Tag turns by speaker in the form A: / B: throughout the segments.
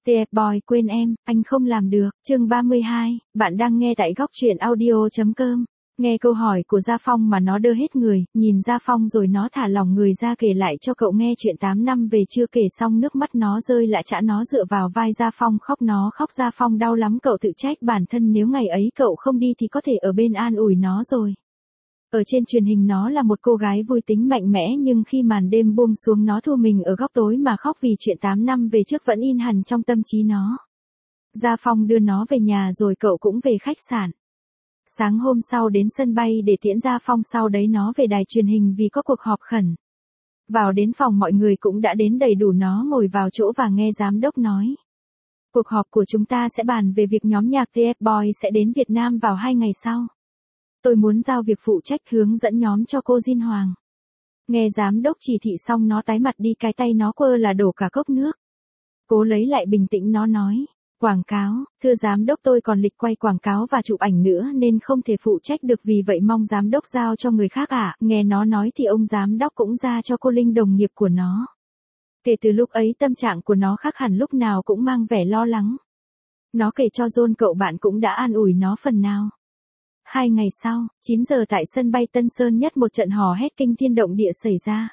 A: TF Boy quên em, anh không làm được. Chương 32, bạn đang nghe tại góc truyện audio.com. Nghe câu hỏi của Gia Phong mà nó đơ hết người, nhìn Gia Phong rồi nó thả lỏng người ra kể lại cho cậu nghe chuyện 8 năm về chưa kể xong nước mắt nó rơi lã chã nó dựa vào vai Gia Phong khóc nó khóc Gia Phong đau lắm cậu tự trách bản thân nếu ngày ấy cậu không đi thì có thể ở bên an ủi nó rồi. Ở trên truyền hình nó là một cô gái vui tính mạnh mẽ nhưng khi màn đêm buông xuống nó thu mình ở góc tối mà khóc vì chuyện 8 năm về trước vẫn in hằn trong tâm trí nó. Gia Phong đưa nó về nhà rồi cậu cũng về khách sạn. Sáng hôm sau đến sân bay để tiễn Gia Phong sau đấy nó về đài truyền hình vì có cuộc họp khẩn. Vào đến phòng mọi người cũng đã đến đầy đủ nó ngồi vào chỗ và nghe giám đốc nói. Cuộc họp của chúng ta sẽ bàn về việc nhóm nhạc TF Boy sẽ đến Việt Nam vào 2 ngày sau. Tôi muốn giao việc phụ trách hướng dẫn nhóm cho cô Jin Hoàng. Nghe giám đốc chỉ thị xong nó tái mặt đi cái tay nó quơ là đổ cả cốc nước. Cố lấy lại bình tĩnh nó nói. Quảng cáo, thưa giám đốc tôi còn lịch quay quảng cáo và chụp ảnh nữa nên không thể phụ trách được vì vậy mong giám đốc giao cho người khác ạ. Nghe nó nói thì ông giám đốc cũng ra cho cô Linh đồng nghiệp của nó. Kể từ lúc ấy tâm trạng của nó khác hẳn lúc nào cũng mang vẻ lo lắng. Nó kể cho John cậu bạn cũng đã an ủi nó phần nào. 2 ngày sau, 9 giờ tại sân bay Tân Sơn Nhất một trận hò hét kinh thiên động địa xảy ra.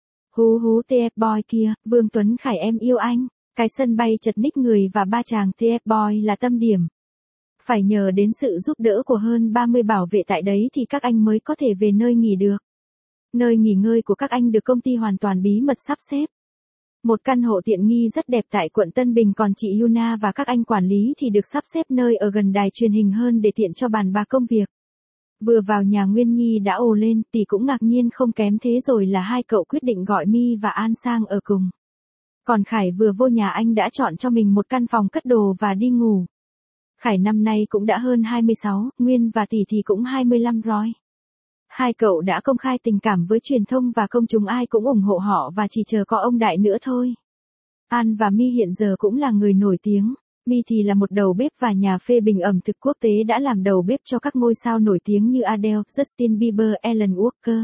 A: Hú hú TF Boy kia, Vương Tuấn Khải em yêu anh. Cái sân bay chật ních người và ba chàng TF Boy là tâm điểm. Phải nhờ đến sự giúp đỡ của hơn 30 bảo vệ tại đấy thì các anh mới có thể về nơi nghỉ được. Nơi nghỉ ngơi của các anh được công ty hoàn toàn bí mật sắp xếp. Một căn hộ tiện nghi rất đẹp tại quận Tân Bình còn chị Yuna và các anh quản lý thì được sắp xếp nơi ở gần đài truyền hình hơn để tiện cho bàn bạc công việc. Vừa vào nhà Nguyên Nhi đã ồ lên, tỷ cũng ngạc nhiên không kém thế rồi là hai cậu quyết định gọi My và An sang ở cùng. Còn Khải vừa vô nhà anh đã chọn cho mình một căn phòng cất đồ và đi ngủ. Khải năm nay cũng đã hơn 26, Nguyên và tỷ thì cũng 25 rồi. Hai cậu đã công khai tình cảm với truyền thông và công chúng ai cũng ủng hộ họ và chỉ chờ có ông Đại nữa thôi. An và My hiện giờ cũng là người nổi tiếng. My thì là một đầu bếp và nhà phê bình ẩm thực quốc tế đã làm đầu bếp cho các ngôi sao nổi tiếng như Adele, Justin Bieber, Alan Walker.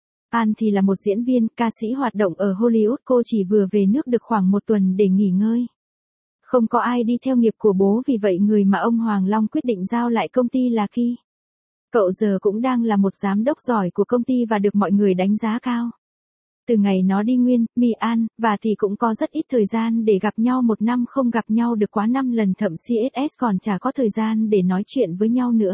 A: An thì là một diễn viên, ca sĩ hoạt động ở Hollywood cô chỉ vừa về nước được khoảng 1 tuần để nghỉ ngơi. Không có ai đi theo nghiệp của bố vì vậy người mà ông Hoàng Long quyết định giao lại công ty là Ki. Cậu giờ cũng đang là một giám đốc giỏi của công ty và được mọi người đánh giá cao. Từ ngày nó đi Nguyên, My An, và thì cũng có rất ít thời gian để gặp nhau 1 năm không gặp nhau được quá 5 lần thậm CSS còn chả có thời gian để nói chuyện với nhau nữa.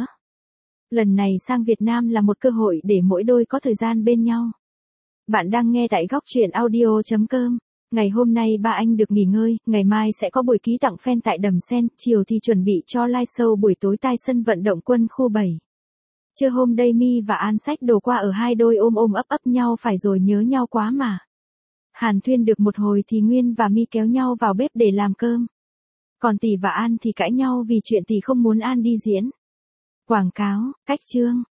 A: Lần này sang Việt Nam là một cơ hội để mỗi đôi có thời gian bên nhau. Bạn đang nghe tại góc truyện audio.com. Ngày hôm nay ba anh được nghỉ ngơi, ngày mai sẽ có buổi ký tặng fan tại Đầm Sen, chiều thì chuẩn bị cho live show buổi tối tại sân vận động Quân khu 7. Trưa hôm đây My và An xách đồ qua ở hai đôi ôm ôm ấp ấp nhau phải rồi nhớ nhau quá mà. Hàn Thuyên được một hồi thì Nguyên và My kéo nhau vào bếp để làm cơm. Còn Tỷ và An thì cãi nhau vì chuyện Tỷ không muốn An đi diễn. Quảng cáo, cách chương.